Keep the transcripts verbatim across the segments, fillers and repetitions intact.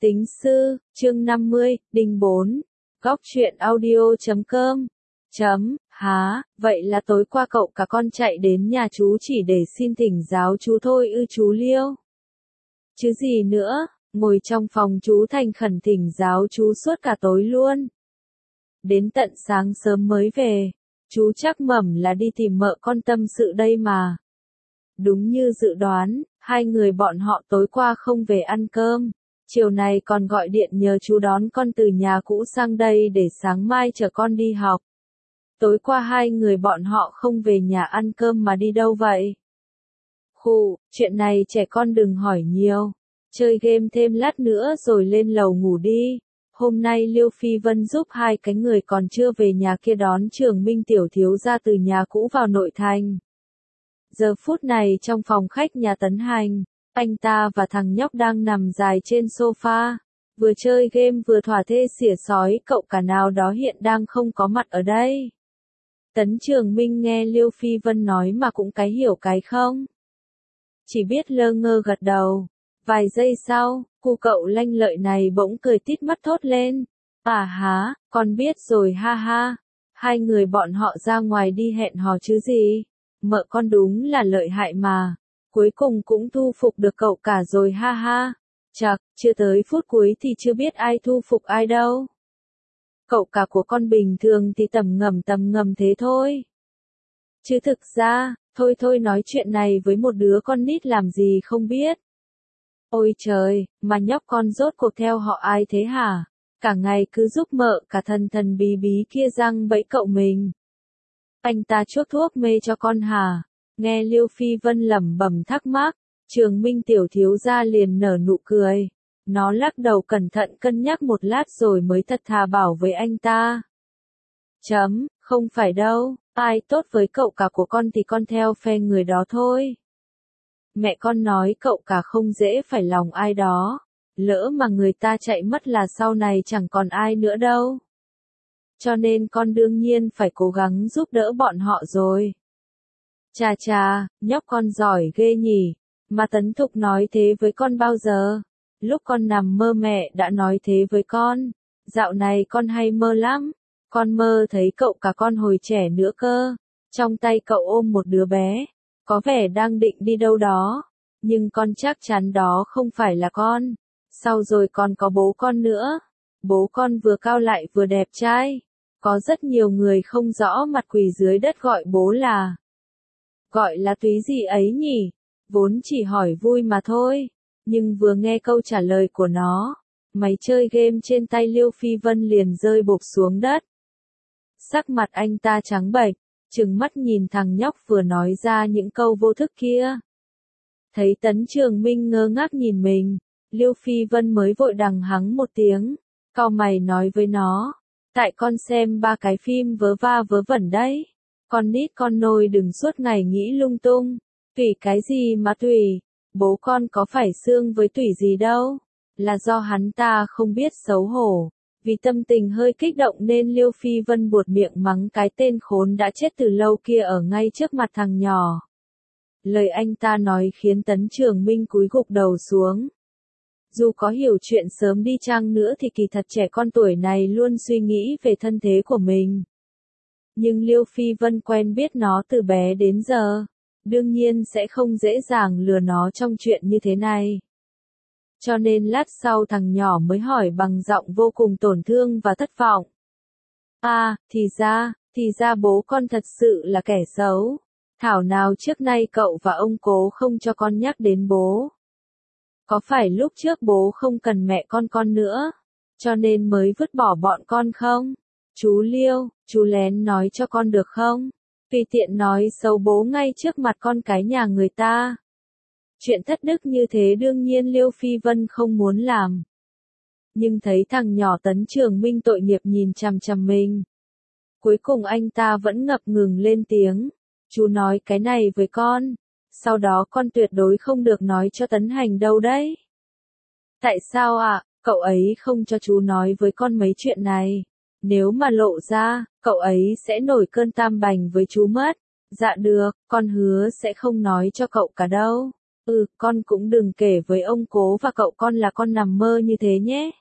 Tính sư, chương năm mươi, đinh bốn. Góc truyện audio chấm com. Chấm, há, vậy là tối qua cậu cả con chạy đến nhà chú chỉ để xin thỉnh giáo chú thôi ư chú Liêu? Chứ gì nữa, ngồi trong phòng chú thành khẩn thỉnh giáo chú suốt cả tối luôn. Đến tận sáng sớm mới về, chú chắc mẩm là đi tìm mợ con tâm sự đây mà. Đúng như dự đoán, hai người bọn họ tối qua không về ăn cơm. Chiều này còn gọi điện nhờ chú đón con từ nhà cũ sang đây để sáng mai chở con đi học. Tối qua hai người bọn họ không về nhà ăn cơm mà đi đâu vậy? Khụ, chuyện này trẻ con đừng hỏi nhiều. Chơi game thêm lát nữa rồi lên lầu ngủ đi. Hôm nay Liêu Phi Vân giúp hai cái người còn chưa về nhà kia đón Trường Minh tiểu thiếu gia từ nhà cũ vào nội thành. Giờ phút này trong phòng khách nhà Tấn Hành, anh ta và thằng nhóc đang nằm dài trên sofa, vừa chơi game vừa thỏa thê xỉa sói, cậu cả nào đó hiện đang không có mặt ở đây. Tấn Trường Minh nghe Liêu Phi Vân nói mà cũng cái hiểu cái không. Chỉ biết lơ ngơ gật đầu. Vài giây sau, cu cậu lanh lợi này bỗng cười tít mắt thốt lên. À há, con biết rồi ha ha. Hai người bọn họ ra ngoài đi hẹn hò chứ gì. Mợ con đúng là lợi hại mà. Cuối cùng cũng thu phục được cậu cả rồi ha ha. Chậc, chưa tới phút cuối thì chưa biết ai thu phục ai đâu. Cậu cả của con bình thường thì tầm ngầm tầm ngầm thế thôi. Chứ thực ra, thôi thôi nói chuyện này với một đứa con nít làm gì không biết. Ôi trời, mà nhóc con rốt cuộc theo họ ai thế hả? Cả ngày cứ giúp mợ cả thần thần bí bí kia răng bẫy cậu mình. Anh ta chuốc thuốc mê cho con hả? Nghe Liêu Phi Vân lẩm bẩm thắc mắc, Trường Minh tiểu thiếu gia liền nở nụ cười. Nó lắc đầu cẩn thận cân nhắc một lát rồi mới thật thà bảo với anh ta. Chấm, không phải đâu, ai tốt với cậu cả của con thì con theo phe người đó thôi. Mẹ con nói cậu cả không dễ phải lòng ai đó, lỡ mà người ta chạy mất là sau này chẳng còn ai nữa đâu. Cho nên con đương nhiên phải cố gắng giúp đỡ bọn họ rồi. Chà chà, nhóc con giỏi ghê nhỉ, mà Tấn Thục nói thế với con bao giờ? Lúc con nằm mơ mẹ đã nói thế với con, dạo này con hay mơ lắm, con mơ thấy cậu cả con hồi trẻ nữa cơ, trong tay cậu ôm một đứa bé, có vẻ đang định đi đâu đó, nhưng con chắc chắn đó không phải là con, sau rồi còn có bố con nữa, bố con vừa cao lại vừa đẹp trai, có rất nhiều người không rõ mặt quỷ dưới đất gọi bố là, gọi là túy gì ấy nhỉ, vốn chỉ hỏi vui mà thôi. Nhưng vừa nghe câu trả lời của nó, máy chơi game trên tay Liêu Phi Vân liền rơi bộp xuống đất. Sắc mặt anh ta trắng bệch, trừng mắt nhìn thằng nhóc vừa nói ra những câu vô thức kia. Thấy Tấn Trường Minh ngơ ngác nhìn mình, Liêu Phi Vân mới vội đằng hắng một tiếng, cau mày nói với nó, tại con xem ba cái phim vớ va vớ vẩn đấy, con nít con nôi đừng suốt ngày nghĩ lung tung, tùy cái gì mà tùy. Bố con có phải xương với tủy gì đâu, là do hắn ta không biết xấu hổ, vì tâm tình hơi kích động nên Liêu Phi Vân buột miệng mắng cái tên khốn đã chết từ lâu kia ở ngay trước mặt thằng nhỏ. Lời anh ta nói khiến Tấn Trường Minh cúi gục đầu xuống. Dù có hiểu chuyện sớm đi chăng nữa thì kỳ thật trẻ con tuổi này luôn suy nghĩ về thân thế của mình. Nhưng Liêu Phi Vân quen biết nó từ bé đến giờ. Đương nhiên sẽ không dễ dàng lừa nó trong chuyện như thế này. Cho nên lát sau thằng nhỏ mới hỏi bằng giọng vô cùng tổn thương và thất vọng. À, thì ra, thì ra bố con thật sự là kẻ xấu. Thảo nào trước nay cậu và ông cố không cho con nhắc đến bố. Có phải lúc trước bố không cần mẹ con con nữa, cho nên mới vứt bỏ bọn con không? Chú Liêu, chú lén nói cho con được không? Tùy tiện nói xấu bố ngay trước mặt con cái nhà người ta. Chuyện thất đức như thế đương nhiên Liêu Phi Vân không muốn làm. Nhưng thấy thằng nhỏ Tấn Trường Minh tội nghiệp nhìn chằm chằm mình. Cuối cùng anh ta vẫn ngập ngừng lên tiếng. Chú nói cái này với con. Sau đó con tuyệt đối không được nói cho Tấn Hành đâu đấy. Tại sao ạ? À? Cậu ấy không cho chú nói với con mấy chuyện này. Nếu mà lộ ra, cậu ấy sẽ nổi cơn tam bành với chú mất. Dạ được, con hứa sẽ không nói cho cậu cả đâu. Ừ, con cũng đừng kể với ông cố và cậu con là con nằm mơ như thế nhé.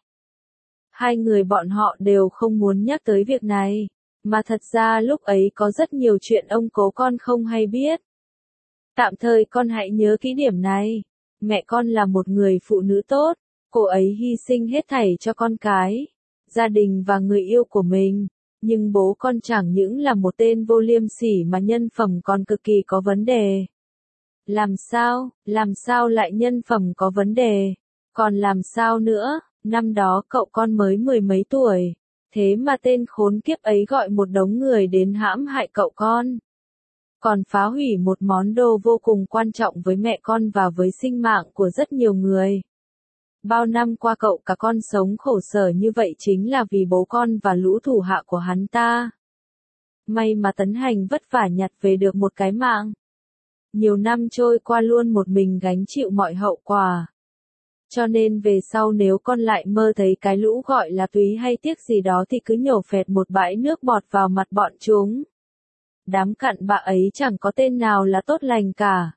Hai người bọn họ đều không muốn nhắc tới việc này, mà thật ra lúc ấy có rất nhiều chuyện ông cố con không hay biết. Tạm thời con hãy nhớ kỹ điểm này, mẹ con là một người phụ nữ tốt, cô ấy hy sinh hết thảy cho con cái, gia đình và người yêu của mình, nhưng bố con chẳng những là một tên vô liêm sỉ mà nhân phẩm còn cực kỳ có vấn đề. Làm sao, làm sao lại nhân phẩm có vấn đề? Còn làm sao nữa, năm đó cậu con mới mười mấy tuổi, thế mà tên khốn kiếp ấy gọi một đống người đến hãm hại cậu con. Còn phá hủy một món đồ vô cùng quan trọng với mẹ con và với sinh mạng của rất nhiều người. Bao năm qua cậu cả con sống khổ sở như vậy chính là vì bố con và lũ thủ hạ của hắn ta. May mà Tấn Hành vất vả nhặt về được một cái mạng. Nhiều năm trôi qua luôn một mình gánh chịu mọi hậu quả. Cho nên về sau nếu con lại mơ thấy cái lũ gọi là túy hay tiếc gì đó thì cứ nhổ phẹt một bãi nước bọt vào mặt bọn chúng. Đám cặn bạ ấy chẳng có tên nào là tốt lành cả.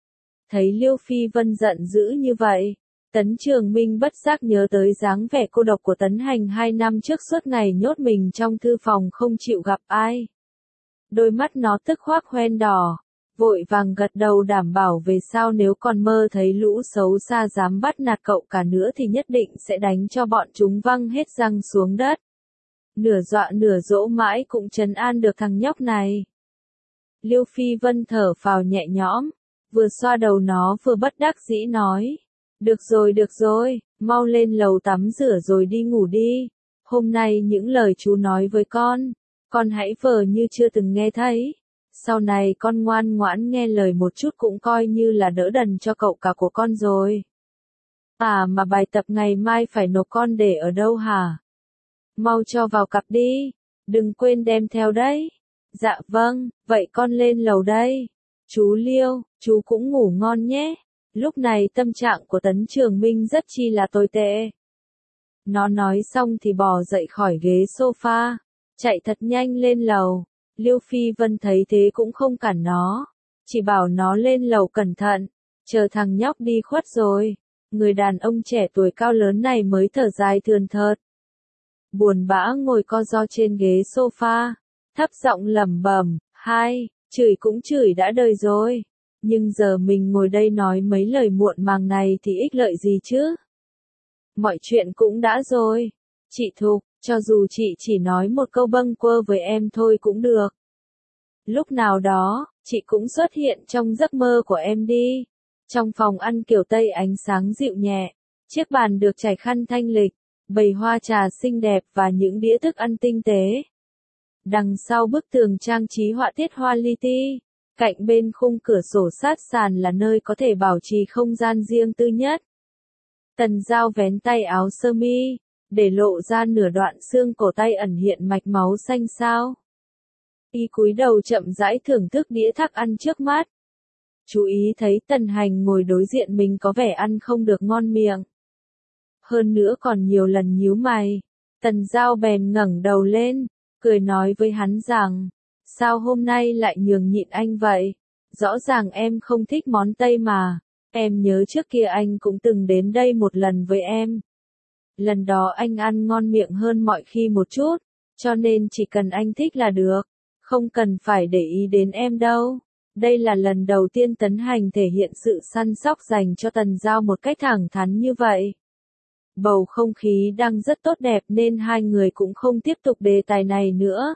Thấy Liêu Phi Vân giận dữ như vậy, Tấn Trường Minh bất giác nhớ tới dáng vẻ cô độc của Tấn Hành hai năm trước suốt ngày nhốt mình trong thư phòng không chịu gặp ai. Đôi mắt nó tức khoác hoen đỏ, vội vàng gật đầu đảm bảo về sau nếu còn mơ thấy lũ xấu xa dám bắt nạt cậu cả nữa thì nhất định sẽ đánh cho bọn chúng văng hết răng xuống đất. Nửa dọa nửa dỗ mãi cũng trấn an được thằng nhóc này. Liêu Phi Vân thở phào nhẹ nhõm, vừa xoa đầu nó vừa bất đắc dĩ nói. Được rồi được rồi, mau lên lầu tắm rửa rồi đi ngủ đi. Hôm nay những lời chú nói với con, con hãy vờ như chưa từng nghe thấy. Sau này con ngoan ngoãn nghe lời một chút cũng coi như là đỡ đần cho cậu cả của con rồi. À mà bài tập ngày mai phải nộp con để ở đâu hả? Mau cho vào cặp đi, đừng quên đem theo đấy. Dạ vâng, vậy con lên lầu đây. Chú Liêu, chú cũng ngủ ngon nhé. Lúc này tâm trạng của Tấn Trường Minh rất chi là tồi tệ. Nó nói xong thì bò dậy khỏi ghế sofa, chạy thật nhanh lên lầu. Liêu Phi Vân thấy thế cũng không cản nó, chỉ bảo nó lên lầu cẩn thận, chờ thằng nhóc đi khuất rồi. Người đàn ông trẻ tuổi cao lớn này mới thở dài thườn thượt. Buồn bã ngồi co ro trên ghế sofa, thấp giọng lẩm bẩm, hai, chửi cũng chửi đã đời rồi. Nhưng giờ mình ngồi đây nói mấy lời muộn màng này thì ích lợi gì chứ? Mọi chuyện cũng đã rồi. Chị Thục, cho dù chị chỉ nói một câu bâng quơ với em thôi cũng được. Lúc nào đó, chị cũng xuất hiện trong giấc mơ của em đi. Trong phòng ăn kiểu Tây ánh sáng dịu nhẹ, chiếc bàn được trải khăn thanh lịch, bày hoa trà xinh đẹp và những đĩa thức ăn tinh tế. Đằng sau bức tường trang trí họa tiết hoa li ti, cạnh bên khung cửa sổ sát sàn là nơi có thể bảo trì không gian riêng tư nhất. Tần Giao vén tay áo sơ mi, để lộ ra nửa đoạn xương cổ tay ẩn hiện mạch máu xanh xao. Y cúi đầu chậm rãi thưởng thức đĩa thức ăn trước mắt. Chú ý thấy Tần Hành ngồi đối diện mình có vẻ ăn không được ngon miệng. Hơn nữa còn nhiều lần nhíu mày. Tần Giao bèn ngẩng đầu lên, cười nói với hắn rằng, sao hôm nay lại nhường nhịn anh vậy? Rõ ràng em không thích món Tây mà. Em nhớ trước kia anh cũng từng đến đây một lần với em. Lần đó anh ăn ngon miệng hơn mọi khi một chút, cho nên chỉ cần anh thích là được, không cần phải để ý đến em đâu. Đây là lần đầu tiên Tấn Hành thể hiện sự săn sóc dành cho Tần Giao một cách thẳng thắn như vậy. Bầu không khí đang rất tốt đẹp nên hai người cũng không tiếp tục đề tài này nữa.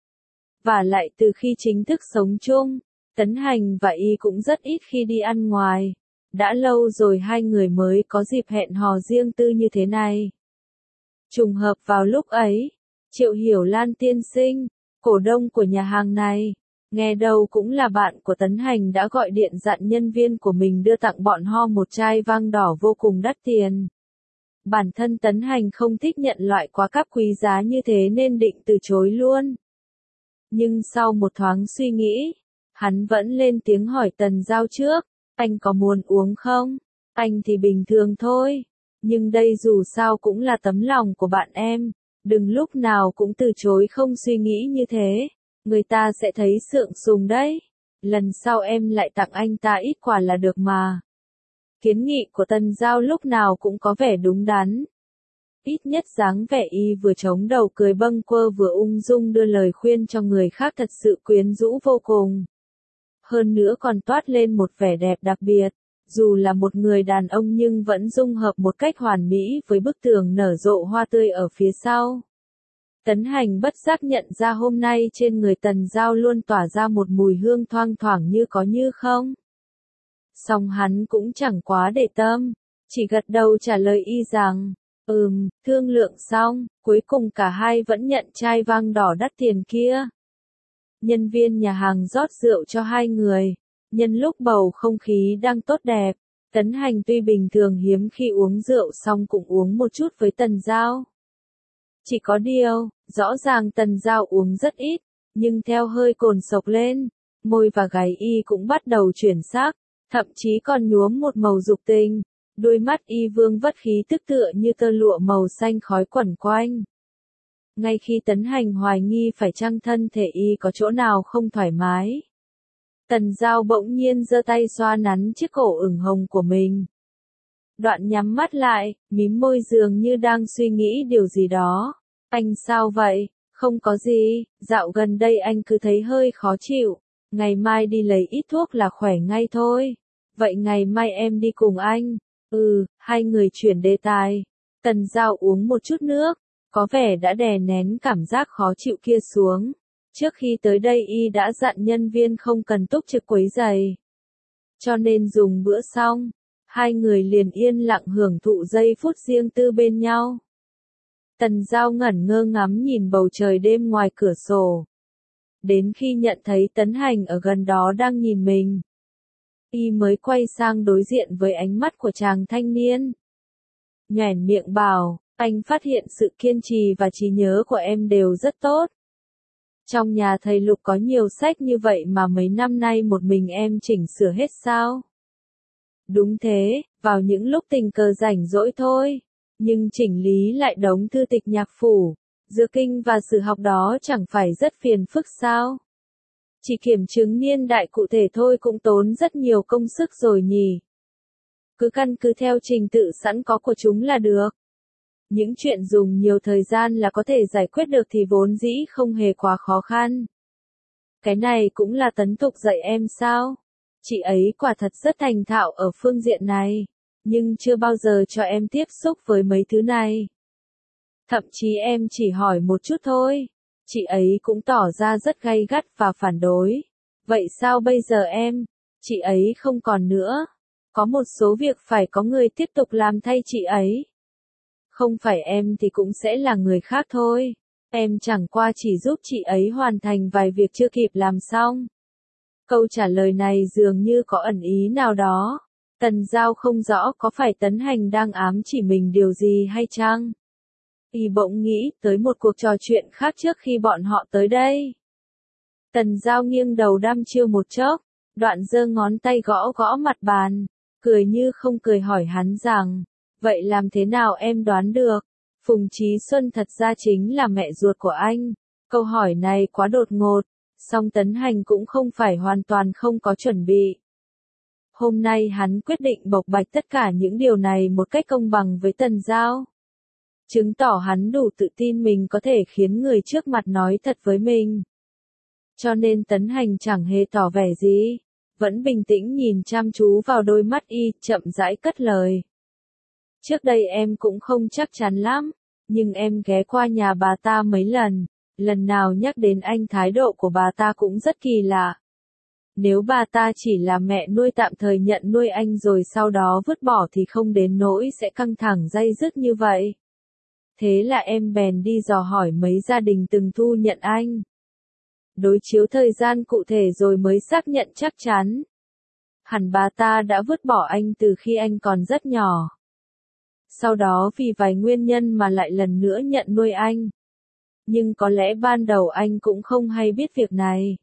Và lại từ khi chính thức sống chung, Tấn Hành và Y cũng rất ít khi đi ăn ngoài. Đã lâu rồi hai người mới có dịp hẹn hò riêng tư như thế này. Trùng hợp vào lúc ấy, Triệu Hiểu Lan tiên sinh, cổ đông của nhà hàng này, nghe đâu cũng là bạn của Tấn Hành đã gọi điện dặn nhân viên của mình đưa tặng bọn họ một chai vang đỏ vô cùng đắt tiền. Bản thân Tấn Hành không thích nhận loại quá cáp quý giá như thế nên định từ chối luôn. Nhưng sau một thoáng suy nghĩ, hắn vẫn lên tiếng hỏi Tần Giao trước, anh có muốn uống không? Anh thì bình thường thôi, nhưng đây dù sao cũng là tấm lòng của bạn em, đừng lúc nào cũng từ chối không suy nghĩ như thế, người ta sẽ thấy sượng sùng đấy. Lần sau em lại tặng anh ta ít quà là được mà. Kiến nghị của Tần Giao lúc nào cũng có vẻ đúng đắn. Ít nhất dáng vẻ y vừa chống đầu cười bâng quơ vừa ung dung đưa lời khuyên cho người khác thật sự quyến rũ vô cùng. Hơn nữa còn toát lên một vẻ đẹp đặc biệt, dù là một người đàn ông nhưng vẫn dung hợp một cách hoàn mỹ với bức tường nở rộ hoa tươi ở phía sau. Tấn Hành bất giác nhận ra hôm nay trên người Tần Giao luôn tỏa ra một mùi hương thoang thoảng như có như không. Song hắn cũng chẳng quá để tâm, chỉ gật đầu trả lời y rằng, ừm, thương lượng xong, cuối cùng cả hai vẫn nhận chai vang đỏ đắt tiền kia. Nhân viên nhà hàng rót rượu cho hai người, nhân lúc bầu không khí đang tốt đẹp, Tấn Hành tuy bình thường hiếm khi uống rượu xong cũng uống một chút với Tần Giao. Chỉ có điều, rõ ràng Tần Giao uống rất ít, nhưng theo hơi cồn sộc lên, môi và gáy y cũng bắt đầu chuyển sắc, thậm chí còn nhuốm một màu dục tình, đôi mắt y vương vất khí tức tựa như tơ lụa màu xanh khói quẩn quanh. Ngay khi Tấn Hành hoài nghi phải chăng thân thể y có chỗ nào không thoải mái, Tần Giao bỗng nhiên giơ tay xoa nắn chiếc cổ ửng hồng của mình. Đoạn nhắm mắt lại, mím môi dường như đang suy nghĩ điều gì đó. Anh sao vậy? Không có gì, dạo gần đây anh cứ thấy hơi khó chịu. Ngày mai đi lấy ít thuốc là khỏe ngay thôi. Vậy ngày mai em đi cùng anh. Ừ, hai người chuyển đề tài. Tần Giao uống một chút nước, có vẻ đã đè nén cảm giác khó chịu kia xuống. Trước khi tới đây y đã dặn nhân viên không cần túc trực quấy rầy. Cho nên dùng bữa xong, hai người liền yên lặng hưởng thụ giây phút riêng tư bên nhau. Tần Giao ngẩn ngơ ngắm nhìn bầu trời đêm ngoài cửa sổ. Đến khi nhận thấy Tấn Hành ở gần đó đang nhìn mình, y mới quay sang đối diện với ánh mắt của chàng thanh niên. Nhoẻn miệng bảo, anh phát hiện sự kiên trì và trí nhớ của em đều rất tốt. Trong nhà thầy Lục có nhiều sách như vậy mà mấy năm nay một mình em chỉnh sửa hết sao? Đúng thế, vào những lúc tình cờ rảnh rỗi thôi. Nhưng chỉnh lý lại đống thư tịch nhạc phủ, dược kinh và sử học đó chẳng phải rất phiền phức sao? Chỉ kiểm chứng niên đại cụ thể thôi cũng tốn rất nhiều công sức rồi nhỉ. Cứ căn cứ theo trình tự sẵn có của chúng là được. Những chuyện dùng nhiều thời gian là có thể giải quyết được thì vốn dĩ không hề quá khó khăn. Cái này cũng là Tấn Thục dạy em sao? Chị ấy quả thật rất thành thạo ở phương diện này, nhưng chưa bao giờ cho em tiếp xúc với mấy thứ này. Thậm chí em chỉ hỏi một chút thôi, chị ấy cũng tỏ ra rất gay gắt và phản đối. Vậy sao bây giờ em? Chị ấy không còn nữa. Có một số việc phải có người tiếp tục làm thay chị ấy. Không phải em thì cũng sẽ là người khác thôi. Em chẳng qua chỉ giúp chị ấy hoàn thành vài việc chưa kịp làm xong. Câu trả lời này dường như có ẩn ý nào đó. Tần Giao không rõ có phải Tấn Hành đang ám chỉ mình điều gì hay chăng? Y bỗng nghĩ tới một cuộc trò chuyện khác trước khi bọn họ tới đây. Tần Giao nghiêng đầu đăm chiêu một chốc, đoạn giơ ngón tay gõ gõ mặt bàn, cười như không cười hỏi hắn rằng, vậy làm thế nào em đoán được? Phùng Chí Xuân thật ra chính là mẹ ruột của anh. Câu hỏi này quá đột ngột, song Tấn Hành cũng không phải hoàn toàn không có chuẩn bị. Hôm nay hắn quyết định bộc bạch tất cả những điều này một cách công bằng với Tần Giao. Chứng tỏ hắn đủ tự tin mình có thể khiến người trước mặt nói thật với mình. Cho nên Tấn Hành chẳng hề tỏ vẻ gì, vẫn bình tĩnh nhìn chăm chú vào đôi mắt y, chậm rãi cất lời. Trước đây em cũng không chắc chắn lắm, nhưng em ghé qua nhà bà ta mấy lần, lần nào nhắc đến anh thái độ của bà ta cũng rất kỳ lạ. Nếu bà ta chỉ là mẹ nuôi tạm thời nhận nuôi anh rồi sau đó vứt bỏ thì không đến nỗi sẽ căng thẳng day dứt như vậy. Thế là em bèn đi dò hỏi mấy gia đình từng thu nhận anh. Đối chiếu thời gian cụ thể rồi mới xác nhận chắc chắn. Hẳn bà ta đã vứt bỏ anh từ khi anh còn rất nhỏ. Sau đó vì vài nguyên nhân mà lại lần nữa nhận nuôi anh. Nhưng có lẽ ban đầu anh cũng không hay biết việc này.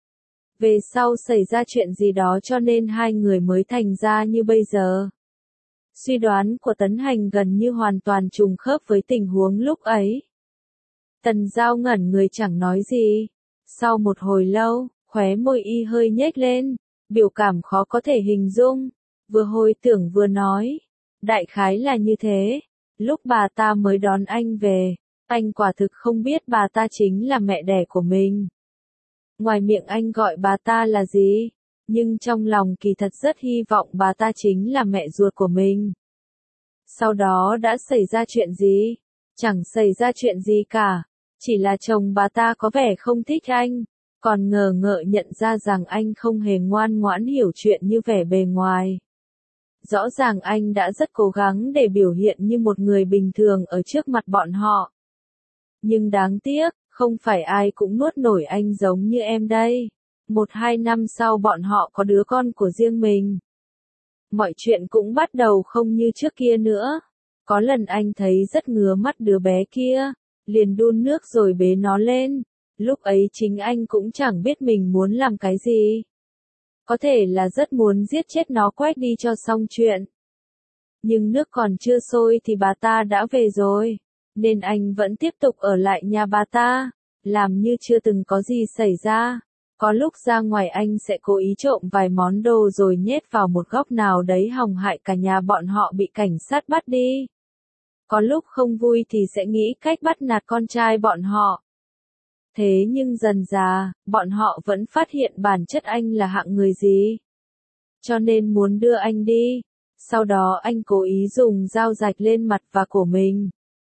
Về sau xảy ra chuyện gì đó cho nên hai người mới thành ra như bây giờ. Suy đoán của Tấn Hành gần như hoàn toàn trùng khớp với tình huống lúc ấy. Tần Giao ngẩn người chẳng nói gì. Sau một hồi lâu, khóe môi y hơi nhếch lên, biểu cảm khó có thể hình dung. vừa hồi tưởng vừa nói. Đại khái là như thế. Lúc bà ta mới đón anh về, anh quả thực không biết bà ta chính là mẹ đẻ của mình. Ngoài miệng anh gọi bà ta là gì, nhưng trong lòng kỳ thật rất hy vọng bà ta chính là mẹ ruột của mình. Sau đó đã xảy ra chuyện gì? Chẳng xảy ra chuyện gì cả. Chỉ là chồng bà ta có vẻ không thích anh, còn ngờ ngợ nhận ra rằng anh không hề ngoan ngoãn hiểu chuyện như vẻ bề ngoài. Rõ ràng anh đã rất cố gắng để biểu hiện như một người bình thường ở trước mặt bọn họ. Nhưng đáng tiếc, không phải ai cũng nuốt nổi anh giống như em đây. Một hai năm sau bọn họ có đứa con của riêng mình. Mọi chuyện cũng bắt đầu không như trước kia nữa. Có lần anh thấy rất ngứa mắt đứa bé kia, liền đun nước rồi bế nó lên. Lúc ấy chính anh cũng chẳng biết mình muốn làm cái gì. Có thể là rất muốn giết chết nó quét đi cho xong chuyện. Nhưng nước còn chưa sôi thì bà ta đã về rồi, nên anh vẫn tiếp tục ở lại nhà bà ta, làm như chưa từng có gì xảy ra. Có lúc ra ngoài anh sẽ cố ý trộm vài món đồ rồi nhét vào một góc nào đấy hòng hại cả nhà bọn họ bị cảnh sát bắt đi. Có lúc không vui thì sẽ nghĩ cách bắt nạt con trai bọn họ. Thế nhưng dần dà, bọn họ vẫn phát hiện bản chất anh là hạng người gì. Cho nên muốn đưa anh đi. Sau đó anh cố ý dùng dao rạch lên mặt và cổ mình.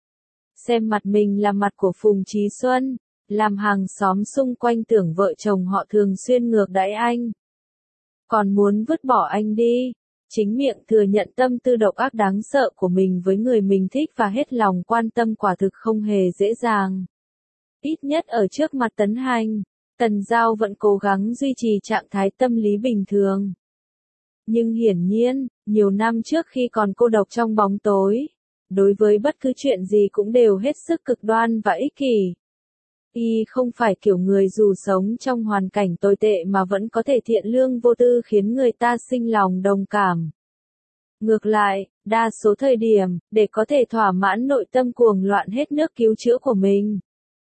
Xem mặt mình là mặt của Phùng Chí Xuân, làm hàng xóm xung quanh tưởng vợ chồng họ thường xuyên ngược đãi anh. Còn muốn vứt bỏ anh đi. Chính miệng thừa nhận tâm tư độc ác đáng sợ của mình với người mình thích và hết lòng quan tâm quả thực không hề dễ dàng. Ít nhất ở trước mặt Tấn Hành, Tần Giao vẫn cố gắng duy trì trạng thái tâm lý bình thường. Nhưng hiển nhiên, nhiều năm trước khi còn cô độc trong bóng tối, đối với bất cứ chuyện gì cũng đều hết sức cực đoan và ích kỷ. Y không phải kiểu người dù sống trong hoàn cảnh tồi tệ mà vẫn có thể thiện lương vô tư khiến người ta sinh lòng đồng cảm. Ngược lại, đa số thời điểm, để có thể thỏa mãn nội tâm cuồng loạn hết nước cứu chữa của mình,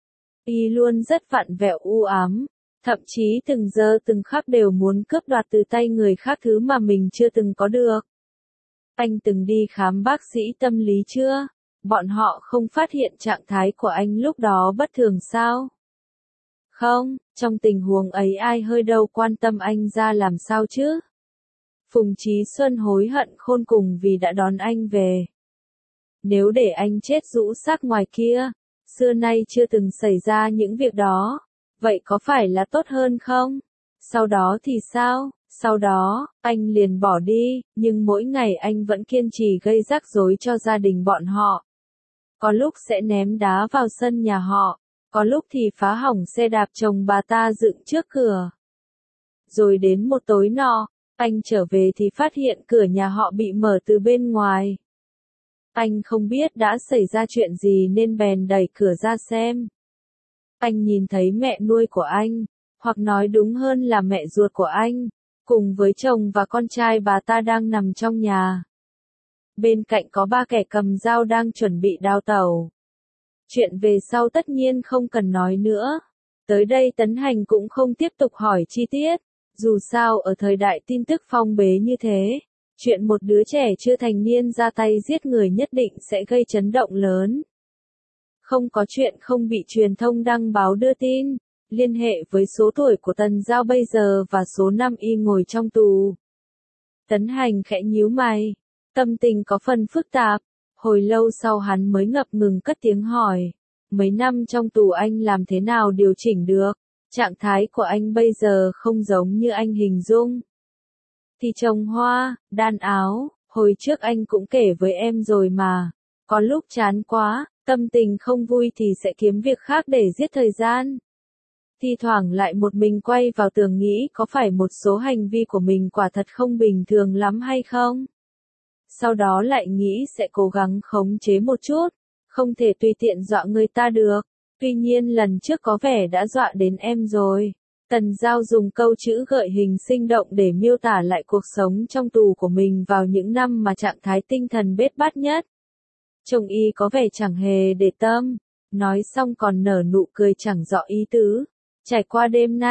Y luôn rất vặn vẹo u ám, thậm chí từng giờ từng khắc đều muốn cướp đoạt từ tay người khác thứ mà mình chưa từng có được. Anh từng đi khám bác sĩ tâm lý chưa? Bọn họ không phát hiện trạng thái của anh lúc đó bất thường sao? Không, trong tình huống ấy ai hơi đâu quan tâm anh ra làm sao chứ? Phùng Chí Xuân hối hận khôn cùng vì đã đón anh về. Nếu để anh chết rũ xác ngoài kia, xưa nay chưa từng xảy ra những việc đó, vậy có phải là tốt hơn không? Sau đó thì sao? Sau đó, anh liền bỏ đi, nhưng mỗi ngày anh vẫn kiên trì gây rắc rối cho gia đình bọn họ. Có lúc sẽ ném đá vào sân nhà họ, có lúc thì phá hỏng xe đạp chồng bà ta dựng trước cửa. Rồi đến một tối nọ, anh trở về thì phát hiện cửa nhà họ bị mở từ bên ngoài. Anh không biết đã xảy ra chuyện gì nên bèn đẩy cửa ra xem. Anh nhìn thấy mẹ nuôi của anh, hoặc nói đúng hơn là mẹ ruột của anh, cùng với chồng và con trai bà ta đang nằm trong nhà. Bên cạnh có ba kẻ cầm dao đang chuẩn bị đao tẩu. Chuyện về sau tất nhiên không cần nói nữa. Tới đây Tấn Hành cũng không tiếp tục hỏi chi tiết. Dù sao ở thời đại tin tức phong bế như thế, chuyện một đứa trẻ chưa thành niên ra tay giết người nhất định sẽ gây chấn động lớn. Không có chuyện không bị truyền thông đăng báo đưa tin, liên hệ với số tuổi của Tần Giao bây giờ và số năm y ngồi trong tù. Tấn Hành khẽ nhíu mày, tâm tình có phần phức tạp, hồi lâu sau hắn mới ngập ngừng cất tiếng hỏi, mấy năm trong tù anh làm thế nào điều chỉnh được, trạng thái của anh bây giờ không giống như anh hình dung. Thì trồng hoa, đan áo, hồi trước anh cũng kể với em rồi mà, có lúc chán quá, tâm tình không vui thì sẽ kiếm việc khác để giết thời gian. Thi thoảng lại một mình quay vào tường nghĩ có phải một số hành vi của mình quả thật không bình thường lắm hay không? Sau đó lại nghĩ sẽ cố gắng khống chế một chút, không thể tùy tiện dọa người ta được. Tuy nhiên lần trước có vẻ đã dọa đến em rồi. Tần Giao dùng câu chữ gợi hình sinh động để miêu tả lại cuộc sống trong tù của mình vào những năm mà trạng thái tinh thần bết bát nhất. Chồng y có vẻ chẳng hề để tâm, nói xong còn nở nụ cười chẳng rõ ý tứ. Trải qua đêm nay,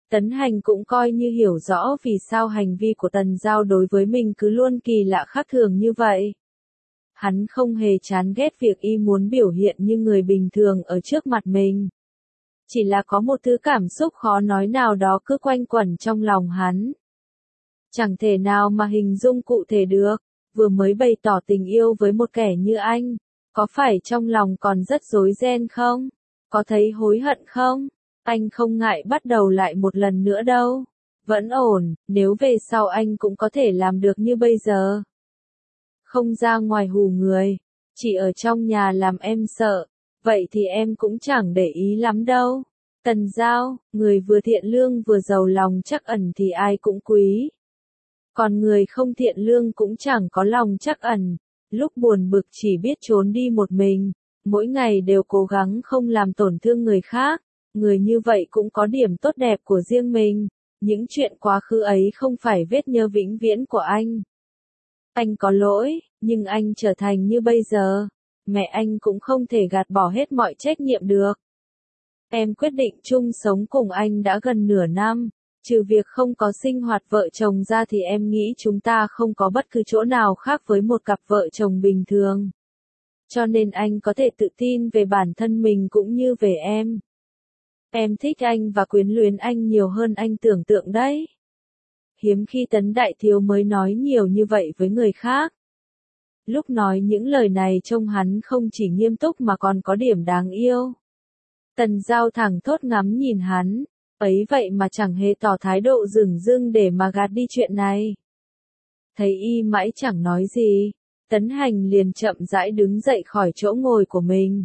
Tấn Hành cũng coi như hiểu rõ vì sao hành vi của Tần Giao đối với mình cứ luôn kỳ lạ khác thường như vậy. Hắn không hề chán ghét việc y muốn biểu hiện như người bình thường ở trước mặt mình. Chỉ là có một thứ cảm xúc khó nói nào đó cứ quanh quẩn trong lòng hắn. Chẳng thể nào mà hình dung cụ thể được, vừa mới bày tỏ tình yêu với một kẻ như anh, có phải trong lòng còn rất rối ren không? Có thấy hối hận không? Anh không ngại bắt đầu lại một lần nữa đâu. Vẫn ổn, nếu về sau anh cũng có thể làm được như bây giờ. Không ra ngoài hù người, chỉ ở trong nhà làm em sợ, vậy thì em cũng chẳng để ý lắm đâu. Tần Giao, người vừa thiện lương vừa giàu lòng trắc ẩn thì ai cũng quý. Còn người không thiện lương cũng chẳng có lòng trắc ẩn, lúc buồn bực chỉ biết trốn đi một mình, mỗi ngày đều cố gắng không làm tổn thương người khác. Người như vậy cũng có điểm tốt đẹp của riêng mình, những chuyện quá khứ ấy không phải vết nhơ vĩnh viễn của anh. Anh có lỗi, nhưng anh trở thành như bây giờ, mẹ anh cũng không thể gạt bỏ hết mọi trách nhiệm được. Em quyết định chung sống cùng anh đã gần nửa năm, trừ việc không có sinh hoạt vợ chồng ra thì em nghĩ chúng ta không có bất cứ chỗ nào khác với một cặp vợ chồng bình thường. Cho nên anh có thể tự tin về bản thân mình cũng như về em. Em thích anh và quyến luyến anh nhiều hơn anh tưởng tượng đấy. Hiếm khi Tấn Đại Thiếu mới nói nhiều như vậy với người khác. Lúc nói những lời này trông hắn không chỉ nghiêm túc mà còn có điểm đáng yêu. Tần Giao thẳng thốt ngắm nhìn hắn, ấy vậy mà chẳng hề tỏ thái độ dửng dưng để mà gạt đi chuyện này. Thấy y mãi chẳng nói gì, Tấn Hành liền chậm rãi đứng dậy khỏi chỗ ngồi của mình.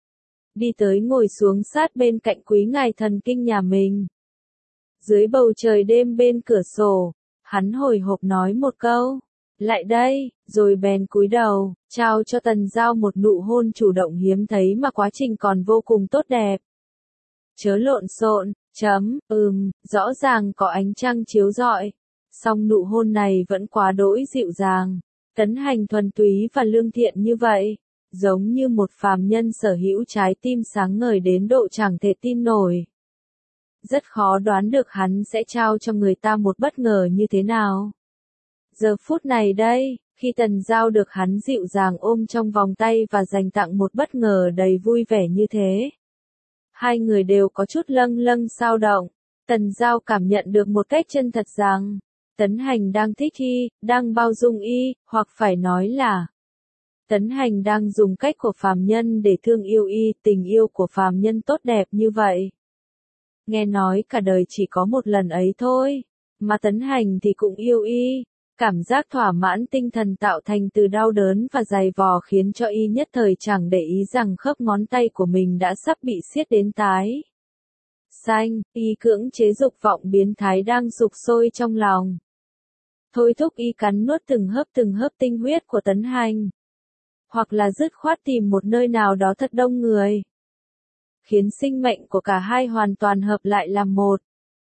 Đi tới ngồi xuống sát bên cạnh quý ngài thần kinh nhà mình. Dưới bầu trời đêm bên cửa sổ, hắn hồi hộp nói một câu, lại đây, rồi bèn cúi đầu, trao cho Tần Giao một nụ hôn chủ động hiếm thấy mà quá trình còn vô cùng tốt đẹp. Chớ lộn xộn, chấm, ừm, rõ ràng có ánh trăng chiếu rọi, song nụ hôn này vẫn quá đỗi dịu dàng, Tấn Hành thuần túy và lương thiện như vậy. Giống như một phàm nhân sở hữu trái tim sáng ngời đến độ chẳng thể tin nổi. Rất khó đoán được hắn sẽ trao cho người ta một bất ngờ như thế nào. Giờ phút này đây, khi Tần Giao được hắn dịu dàng ôm trong vòng tay và dành tặng một bất ngờ đầy vui vẻ như thế. Hai người đều có chút lâng lâng xao động. Tần Giao cảm nhận được một cách chân thật rằng, Tấn Hành đang thích y, đang bao dung y, hoặc phải nói là Tấn Hành đang dùng cách của phàm nhân để thương yêu y, tình yêu của phàm nhân tốt đẹp như vậy. Nghe nói cả đời chỉ có một lần ấy thôi, mà Tấn Hành thì cũng yêu y. Cảm giác thỏa mãn tinh thần tạo thành từ đau đớn và dày vò khiến cho y nhất thời chẳng để ý rằng khớp ngón tay của mình đã sắp bị siết đến tái xanh, y cưỡng chế dục vọng biến thái đang sục sôi trong lòng. Thôi thúc y cắn nuốt từng hớp từng hớp tinh huyết của Tấn Hành. Hoặc là dứt khoát tìm một nơi nào đó thật đông người. Khiến sinh mệnh của cả hai hoàn toàn hợp lại làm một.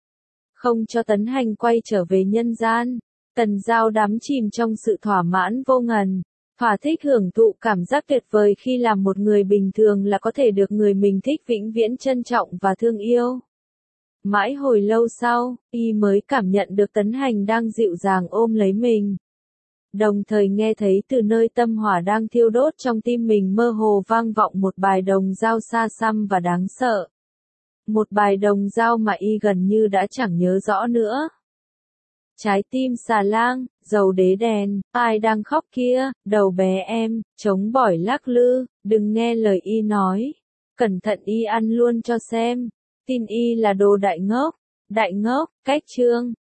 Không cho Tấn Hành quay trở về nhân gian. Tần Giao đắm chìm trong sự thỏa mãn vô ngần. Thỏa thích hưởng thụ cảm giác tuyệt vời khi làm một người bình thường là có thể được người mình thích vĩnh viễn trân trọng và thương yêu. Mãi hồi lâu sau, y mới cảm nhận được Tấn Hành đang dịu dàng ôm lấy mình. Đồng thời nghe thấy từ nơi tâm hỏa đang thiêu đốt trong tim mình mơ hồ vang vọng một bài đồng dao xa xăm và đáng sợ. Một bài đồng dao mà y gần như đã chẳng nhớ rõ nữa. Trái tim xà lang, dầu đế đèn, ai đang khóc kia, đầu bé em, chống bỏi lắc lư, đừng nghe lời y nói. Cẩn thận y ăn luôn cho xem. Tin y là đồ đại ngốc. Đại ngốc, cách chương.